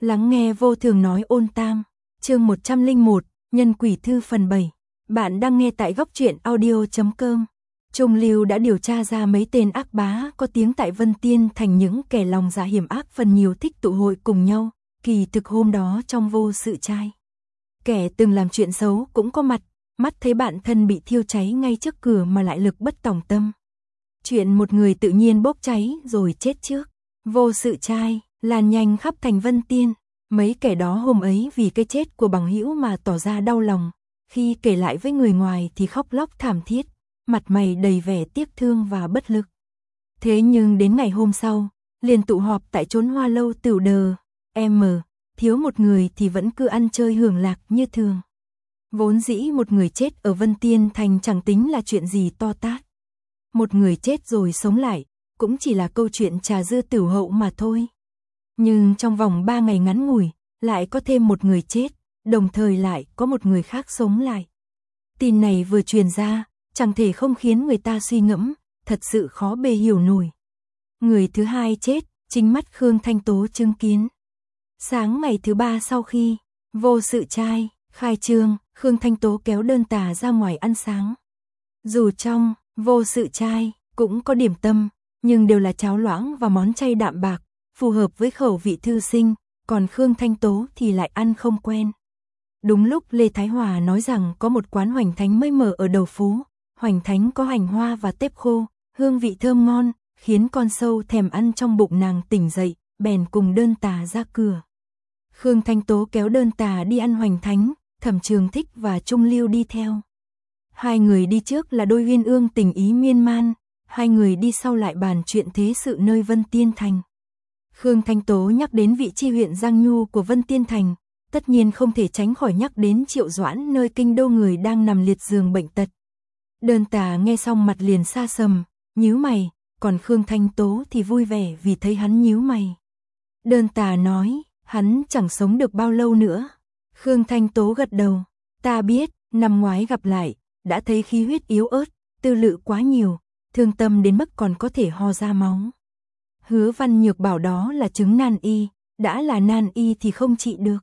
Lắng nghe vô thường nói ôn tam, chương 101, Nhân quỷ thư phần 7. Bạn đang nghe tại góc truyện audio.com. Trung Lưu đã điều tra ra mấy tên ác bá có tiếng tại Vân Tiên Thành, những kẻ lòng dạ hiểm ác phần nhiều thích tụ hội cùng nhau. Kỳ thực hôm đó trong vô sự trai, kẻ từng làm chuyện xấu cũng có mặt, mắt thấy bạn thân bị thiêu cháy ngay trước cửa mà lại lực bất tòng tâm. Chuyện một người tự nhiên bốc cháy rồi chết trước. Vô sự trai lan nhanh khắp thành Vân Tiên. Mấy kẻ đó hôm ấy vì cái chết của bằng hữu mà tỏ ra đau lòng, khi kể lại với người ngoài thì khóc lóc thảm thiết, mặt mày đầy vẻ tiếc thương và bất lực. Thế nhưng đến ngày hôm sau, liền tụ họp tại chốn Hoa Lâu Tửu Đờ, thiếu một người thì vẫn cứ ăn chơi hưởng lạc như thường. Vốn dĩ một người chết ở Vân Tiên Thành chẳng tính là chuyện gì to tát. Một người chết rồi sống lại, cũng chỉ là câu chuyện trà dưa tửu hậu mà thôi. Nhưng trong vòng 3 ngày ngắn ngủi, lại có thêm một người chết, đồng thời lại có một người khác sống lại. Tin này vừa truyền ra, chẳng thể không khiến người ta suy ngẫm, thật sự khó bề hiểu nổi. Người thứ hai chết, chính mắt Khương Thanh Tố chứng kiến. Sáng ngày thứ 3 sau khi vô sự trai khai trương, Khương Thanh Tố kéo đơn tà ra ngoài ăn sáng. Dù trong vô sự trai cũng có điểm tâm, nhưng đều là cháo loãng và món chay đạm bạc, phù hợp với khẩu vị thư sinh, còn Khương Thanh Tố thì lại ăn không quen. Đúng lúc Lê Thái Hòa nói rằng có một quán Hoành Thánh mới mở ở đầu phố, Hoành Thánh có hành hoa và tép khô, hương vị thơm ngon, khiến con sâu thèm ăn trong bụng nàng tỉnh dậy, bèn cùng đơn tà ra cửa. Khương Thanh Tố kéo đơn tà đi ăn Hoành Thánh, Thẩm Trường Thích và Trung Lưu đi theo. Hai người đi trước là đôi uyên ương tình ý miên man, hai người đi sau lại bàn chuyện thế sự nơi Vân Tiên Thành. Khương Thanh Tố nhắc đến vị chi huyện Giang Nhu của Vân Tiên Thành, tất nhiên không thể tránh khỏi nhắc đến Triệu Doãn nơi kinh đô người đang nằm liệt giường bệnh tật. Đơn tà nghe xong mặt liền xa sầm, nhíu mày, còn Khương Thanh Tố thì vui vẻ vì thấy hắn nhíu mày. Đơn tà nói, hắn chẳng sống được bao lâu nữa. Khương Thanh Tố gật đầu, ta biết, năm ngoái gặp lại, đã thấy khí huyết yếu ớt, tư lự quá nhiều, thương tâm đến mức còn có thể ho ra máu. Hứa Văn Nhược bảo đó là chứng nan y, đã là nan y thì không trị được.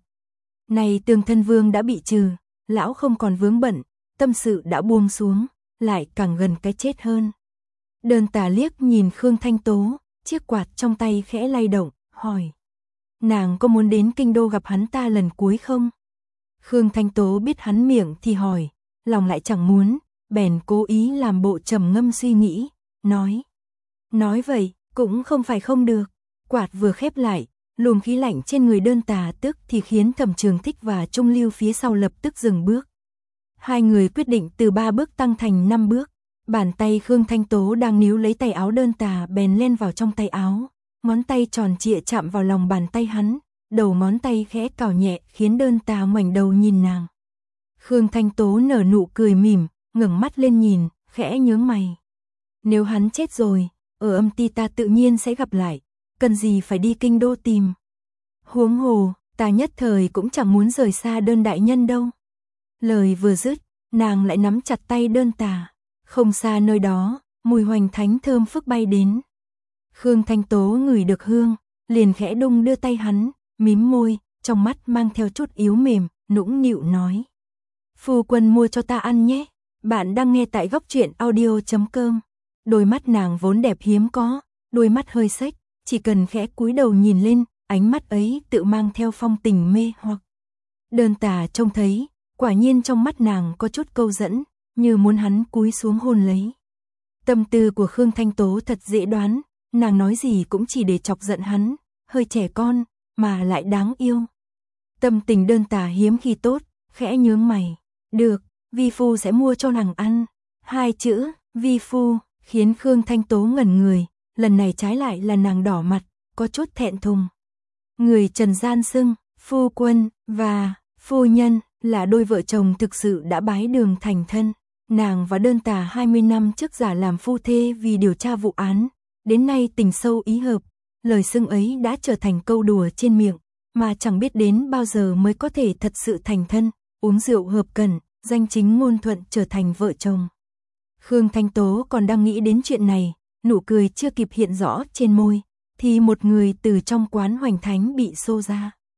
Này Tường Thân Vương đã bị trừ, lão không còn vướng bận, tâm sự đã buông xuống, lại càng gần cái chết hơn. Đơn tà liếc nhìn Khương Thanh Tố, chiếc quạt trong tay khẽ lay động, hỏi. Nàng có muốn đến kinh đô gặp hắn ta lần cuối không? Khương Thanh Tố biết hắn miệng thì hỏi, lòng lại chẳng muốn, bèn cố ý làm bộ trầm ngâm suy nghĩ, nói. Nói vậy, cũng không phải không được. Quạt vừa khép lại, luồng khí lạnh trên người đơn tà tức thì khiến Thẩm Trường Thích và Trung Lưu phía sau lập tức dừng bước. Hai người quyết định từ 3 bước tăng thành 5 bước. Bàn tay Khương Thanh Tố đang níu lấy tay áo đơn tà bèn len vào trong tay áo, ngón tay tròn trịa chạm vào lòng bàn tay hắn, đầu ngón tay khẽ cào nhẹ khiến đơn tà ngoảnh đầu nhìn nàng. Khương Thanh Tố nở nụ cười mỉm, ngẩng mắt lên nhìn, khẽ nhướng mày. Nếu hắn chết rồi, ở âm ti ta tự nhiên sẽ gặp lại, cần gì phải đi kinh đô tìm. Huống hồ, ta nhất thời cũng chẳng muốn rời xa đơn đại nhân đâu. Lời vừa dứt, nàng lại nắm chặt tay đơn tà. Không xa nơi đó, mùi Hoành Thánh thơm phức bay đến. Khương Thanh Tố ngửi được hương, liền khẽ đung đưa tay hắn, mím môi, trong mắt mang theo chút yếu mềm, nũng nịu nói. Phu quân mua cho ta ăn nhé. Bạn đang nghe tại góc truyện audio.com. Đôi mắt nàng vốn đẹp hiếm có, đôi mắt hơi xếch, chỉ cần khẽ cúi đầu nhìn lên, ánh mắt ấy tự mang theo phong tình mê hoặc. Đơn tà trông thấy, quả nhiên trong mắt nàng có chút câu dẫn, như muốn hắn cúi xuống hôn lấy. Tâm tư của Khương Thanh Tố thật dễ đoán, nàng nói gì cũng chỉ để chọc giận hắn, hơi trẻ con, mà lại đáng yêu. Tâm tình đơn tà hiếm khi tốt, khẽ nhướng mày. Được, vi phu sẽ mua cho nàng ăn. Hai chữ, vi phu, khiến Khương Thanh Tố ngẩn người, lần này trái lại là nàng đỏ mặt, có chút thẹn thùng. Người trần gian xưng, phu quân và phu nhân là đôi vợ chồng thực sự đã bái đường thành thân. Nàng và đơn tà 20 năm trước giả làm phu thê vì điều tra vụ án, đến nay tình sâu ý hợp, lời xưng ấy đã trở thành câu đùa trên miệng, mà chẳng biết đến bao giờ mới có thể thật sự thành thân, uống rượu hợp cẩn, danh chính ngôn thuận trở thành vợ chồng. Khương Thanh Tố còn đang nghĩ đến chuyện này, nụ cười chưa kịp hiện rõ trên môi, thì một người từ trong quán Hoành Thánh bị xô ra.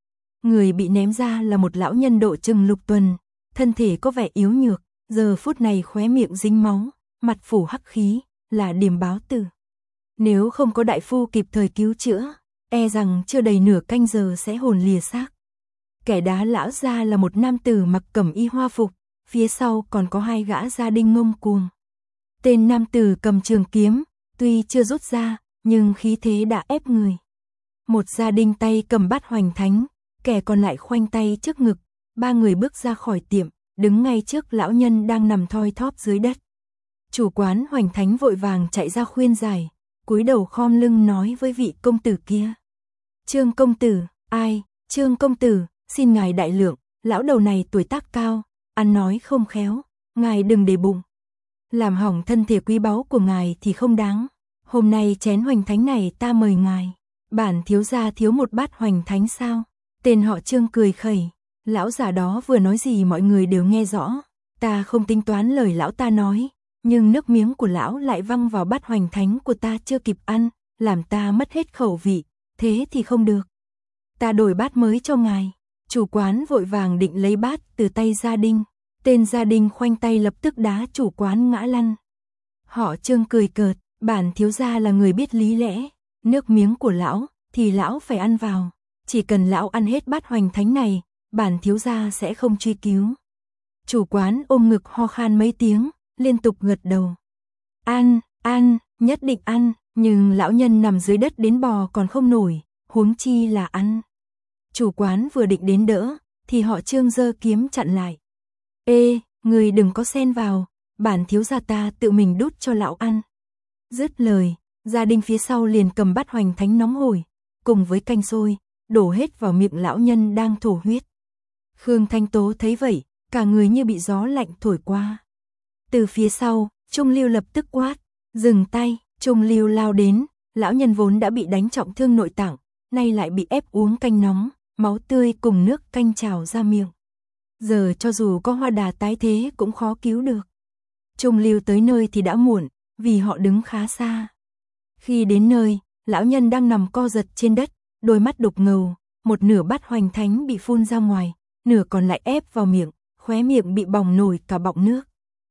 Người bị ném ra là một lão nhân độ chừng lục tuần, thân thể có vẻ yếu nhược, giờ phút này khóe miệng dính máu, mặt phủ hắc khí, là điểm báo tử. Nếu không có đại phu kịp thời cứu chữa, e rằng chưa đầy nửa canh giờ sẽ hồn lìa xác. Kẻ đá lão ra là một nam tử mặc cẩm y hoa phục, phía sau còn có hai gã gia đình ngông cuồng. Tên nam tử cầm trường kiếm, tuy chưa rút ra, nhưng khí thế đã ép người. Một gia đình tay cầm bát hoành thánh, kẻ còn lại khoanh tay trước ngực, ba người bước ra khỏi tiệm, đứng ngay trước lão nhân đang nằm thoi thóp dưới đất. Chủ quán hoành thánh vội vàng chạy ra khuyên giải, cúi đầu khom lưng nói với vị công tử kia. Trương công tử, ai, Trương công tử, xin ngài đại lượng, lão đầu này tuổi tác cao, ăn nói không khéo, ngài đừng để bụng. Làm hỏng thân thể quý báu của ngài thì không đáng. Hôm nay chén hoành thánh này ta mời ngài. Bản thiếu gia thiếu một bát hoành thánh sao? Tên họ Trương cười khẩy. Lão già đó vừa nói gì mọi người đều nghe rõ. Ta không tính toán lời lão ta nói, nhưng nước miếng của lão lại văng vào bát hoành thánh của ta chưa kịp ăn, làm ta mất hết khẩu vị, thế thì không được. Ta đổi bát mới cho ngài. Chủ quán vội vàng định lấy bát từ tay gia đình. Tên gia đình khoanh tay lập tức đá chủ quán ngã lăn. Họ Trương cười cợt, bản thiếu gia là người biết lý lẽ, nước miếng của lão thì lão phải ăn vào, chỉ cần lão ăn hết bát hoành thánh này, bản thiếu gia sẽ không truy cứu. Chủ quán ôm ngực ho khan mấy tiếng, liên tục gật đầu. Ăn, ăn, nhất định ăn, nhưng lão nhân nằm dưới đất đến bò còn không nổi, huống chi là ăn. Chủ quán vừa định đến đỡ, thì họ Trương giơ kiếm chặn lại. Ê, người đừng có xen vào, bản thiếu gia ta tự mình đút cho lão ăn. Dứt lời, gia đình phía sau liền cầm bát hoành thánh nóng hổi, cùng với canh sôi, đổ hết vào miệng lão nhân đang thổ huyết. Khương Thanh Tố thấy vậy, cả người như bị gió lạnh thổi qua. Từ phía sau, Trung Lưu lập tức quát, dừng tay. Trung Lưu lao đến, lão nhân vốn đã bị đánh trọng thương nội tạng, nay lại bị ép uống canh nóng, máu tươi cùng nước canh trào ra miệng. Giờ cho dù có hoa đà tái thế cũng khó cứu được. Trung Lưu tới nơi thì đã muộn, vì họ đứng khá xa. Khi đến nơi, lão nhân đang nằm co giật trên đất, đôi mắt đục ngầu, một nửa bát hoành thánh bị phun ra ngoài, nửa còn lại ép vào miệng, khóe miệng bị bỏng nổi cả bọng nước.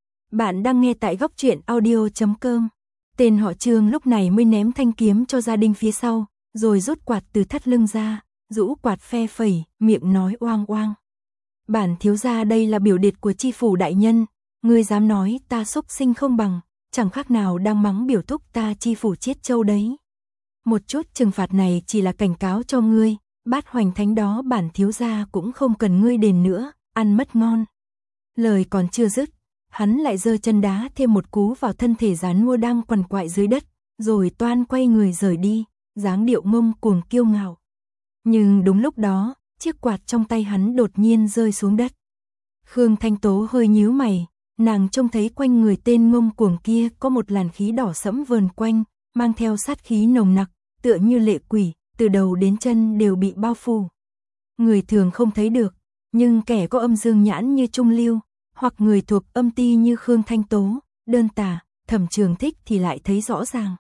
Bạn đang nghe tại góc truyện audio.com. Tên họ Trương lúc này mới ném thanh kiếm cho gia đình phía sau, rồi rút quạt từ thắt lưng ra, rũ quạt phe phẩy, miệng nói oang oang. Bản thiếu gia đây là biểu điệt của chi phủ đại nhân, ngươi dám nói ta xúc sinh không bằng, chẳng khác nào đang mắng biểu thúc ta chi phủ chiết châu đấy. Một chút trừng phạt này chỉ là cảnh cáo cho ngươi, bát hoành thánh đó bản thiếu gia cũng không cần ngươi đền nữa, ăn mất ngon. Lời còn chưa dứt, hắn lại giơ chân đá thêm một cú vào thân thể già nua đang quằn quại dưới đất, rồi toan quay người rời đi, dáng điệu ngông cuồng kiêu ngạo. Nhưng đúng lúc đó, chiếc quạt trong tay hắn đột nhiên rơi xuống đất. Khương Thanh Tố hơi nhíu mày, nàng trông thấy quanh người tên ngông cuồng kia có một làn khí đỏ sẫm vờn quanh, mang theo sát khí nồng nặc, tựa như lệ quỷ, từ đầu đến chân đều bị bao phủ. Người thường không thấy được, nhưng kẻ có âm dương nhãn như Trung Lưu, hoặc người thuộc âm ti như Khương Thanh Tố, Đơn Tà, Thẩm Trường Thích thì lại thấy rõ ràng.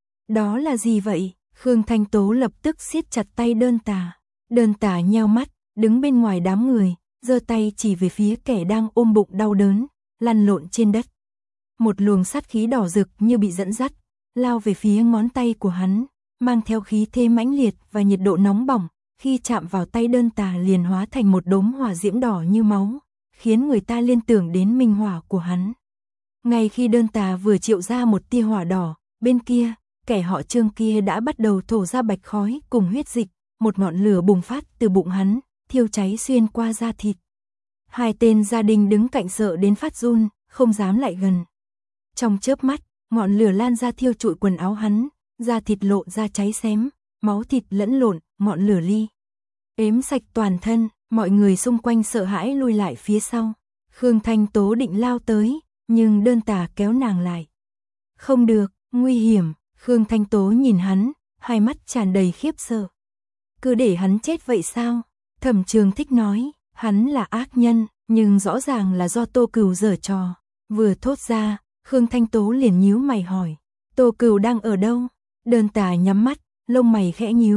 Đó là gì vậy? Khương Thanh Tố lập tức siết chặt tay Đơn Tà. Đơn Tà nheo mắt, đứng bên ngoài đám người, giơ tay chỉ về phía kẻ đang ôm bụng đau đớn, lăn lộn trên đất. Một luồng sát khí đỏ rực như bị dẫn dắt, lao về phía ngón tay của hắn, mang theo khí thế mãnh liệt và nhiệt độ nóng bỏng, khi chạm vào tay Đơn Tà liền hóa thành một đốm hỏa diễm đỏ như máu, khiến người ta liên tưởng đến minh hỏa của hắn. Ngay khi Đơn Tà vừa triệu ra một tia hỏa đỏ, bên kia, kẻ họ Trương kia đã bắt đầu thổ ra bạch khói cùng huyết dịch, một ngọn lửa bùng phát từ bụng hắn, thiêu cháy xuyên qua da thịt. Hai tên gia đình đứng cạnh sợ đến phát run, không dám lại gần. Trong chớp mắt, ngọn lửa lan ra thiêu trụi quần áo hắn, da thịt lộ ra cháy xém, máu thịt lẫn lộn, ngọn lửa ly ếm sạch toàn thân, mọi người xung quanh sợ hãi lùi lại phía sau. Khương Thanh Tố định lao tới, nhưng Đơn Tà kéo nàng lại. Không được, nguy hiểm. Khương Thanh Tố nhìn hắn, hai mắt tràn đầy khiếp sợ. Cứ để hắn chết vậy sao? Thẩm Trường Thích nói, hắn là ác nhân, nhưng rõ ràng là do Tô Cửu giở trò. Vừa thốt ra, Khương Thanh Tố liền nhíu mày hỏi, Tô Cửu đang ở đâu? Đơn Tà nhắm mắt, lông mày khẽ nhíu,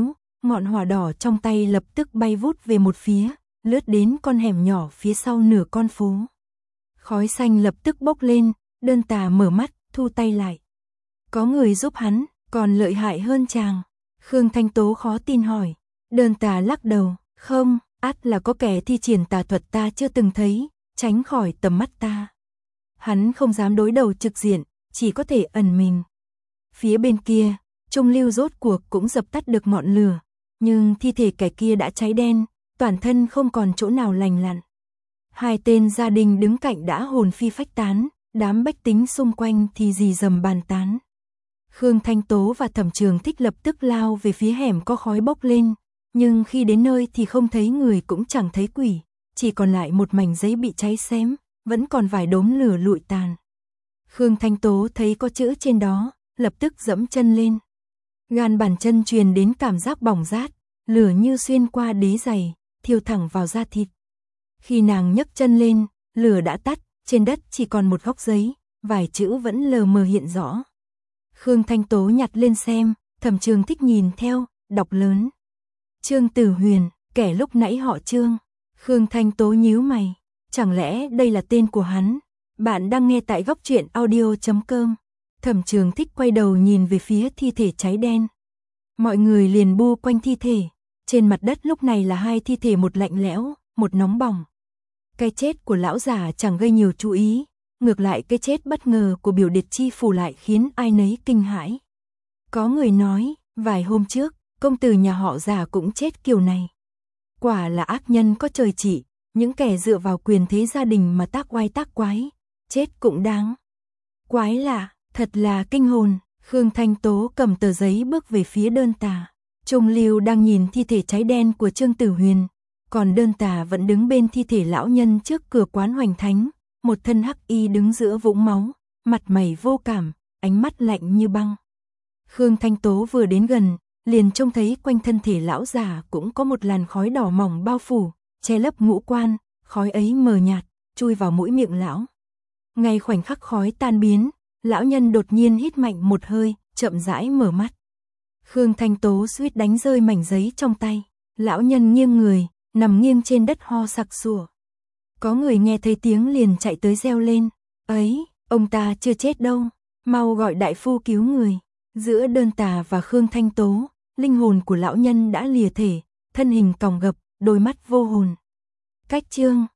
ngọn hỏa đỏ trong tay lập tức bay vút về một phía, lướt đến con hẻm nhỏ phía sau nửa con phố. Khói xanh lập tức bốc lên, Đơn Tà mở mắt, thu tay lại. Có người giúp hắn, còn lợi hại hơn chàng. Khương Thanh Tố khó tin hỏi. Đơn Tà lắc đầu, không, ắt là có kẻ thi triển tà thuật ta chưa từng thấy, tránh khỏi tầm mắt ta. Hắn không dám đối đầu trực diện, chỉ có thể ẩn mình. Phía bên kia, Trung Lưu rốt cuộc cũng dập tắt được ngọn lửa, nhưng thi thể kẻ kia đã cháy đen, toàn thân không còn chỗ nào lành lặn. Hai tên gia đình đứng cạnh đã hồn phi phách tán, đám bách tính xung quanh thì rì rầm bàn tán. Khương Thanh Tố và Thẩm Trường Thích lập tức lao về phía hẻm có khói bốc lên, nhưng khi đến nơi thì không thấy người cũng chẳng thấy quỷ, chỉ còn lại một mảnh giấy bị cháy xém, vẫn còn vài đốm lửa lụi tàn. Khương Thanh Tố thấy có chữ trên đó, lập tức dẫm chân lên. Gan bàn chân truyền đến cảm giác bỏng rát, lửa như xuyên qua đế giày, thiêu thẳng vào da thịt. Khi nàng nhấc chân lên, lửa đã tắt, trên đất chỉ còn một góc giấy, vài chữ vẫn lờ mờ hiện rõ. Khương Thanh Tố nhặt lên xem, Thẩm Trường Thích nhìn theo, đọc lớn. Trương Tử Huyền, kẻ lúc nãy họ Trương. Khương Thanh Tố nhíu mày, chẳng lẽ đây là tên của hắn? Bạn đang nghe tại góc truyện audio.com. Thẩm Trường Thích quay đầu nhìn về phía thi thể cháy đen. Mọi người liền bu quanh thi thể. Trên mặt đất lúc này là hai thi thể, một lạnh lẽo, một nóng bỏng. Cái chết của lão già chẳng gây nhiều chú ý, ngược lại cái chết bất ngờ của Biểu Điệt Chi phủ lại khiến ai nấy kinh hãi. Có người nói, vài hôm trước, công tử nhà họ già cũng chết kiểu này. Quả là ác nhân có trời chỉ, những kẻ dựa vào quyền thế gia đình mà tác oai tác quái, chết cũng đáng. Quái lạ, thật là kinh hồn. Khương Thanh Tố cầm tờ giấy bước về phía Đơn Tà. Trung Lưu đang nhìn thi thể cháy đen của Trương Tử Huyền, còn Đơn Tà vẫn đứng bên thi thể lão nhân trước cửa quán Hoành Thánh, một thân hắc y đứng giữa vũng máu, mặt mày vô cảm, ánh mắt lạnh như băng. Khương Thanh Tố vừa đến gần, liền trông thấy quanh thân thể lão già cũng có một làn khói đỏ mỏng bao phủ, che lấp ngũ quan, khói ấy mờ nhạt, chui vào mũi miệng lão. Ngay khoảnh khắc khói tan biến, lão nhân đột nhiên hít mạnh một hơi, chậm rãi mở mắt. Khương Thanh Tố suýt đánh rơi mảnh giấy trong tay. Lão nhân nghiêng người, nằm nghiêng trên đất ho sặc sủa. Có người nghe thấy tiếng liền chạy tới reo lên. Ấy, ông ta chưa chết đâu, mau gọi đại phu cứu người. Giữa Đơn Tà và Khương Thanh Tố, linh hồn của lão nhân đã lìa thể, thân hình còng gập, đôi mắt vô hồn. Cách chương